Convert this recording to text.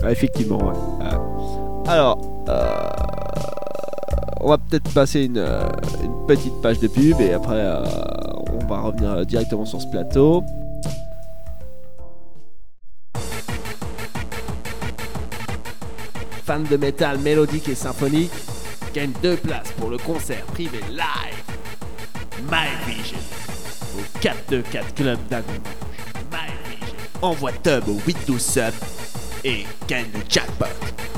Effectivement, ouais. Alors, on va peut-être passer une petite page de pub et après on va revenir directement sur ce plateau. Fans de métal mélodique et symphonique, gagne 2 places pour le concert privé live My Vision au 424 Club d'Agon-Manche. My Vision. Envoie Tub au 812 sub et gagne le jackpot.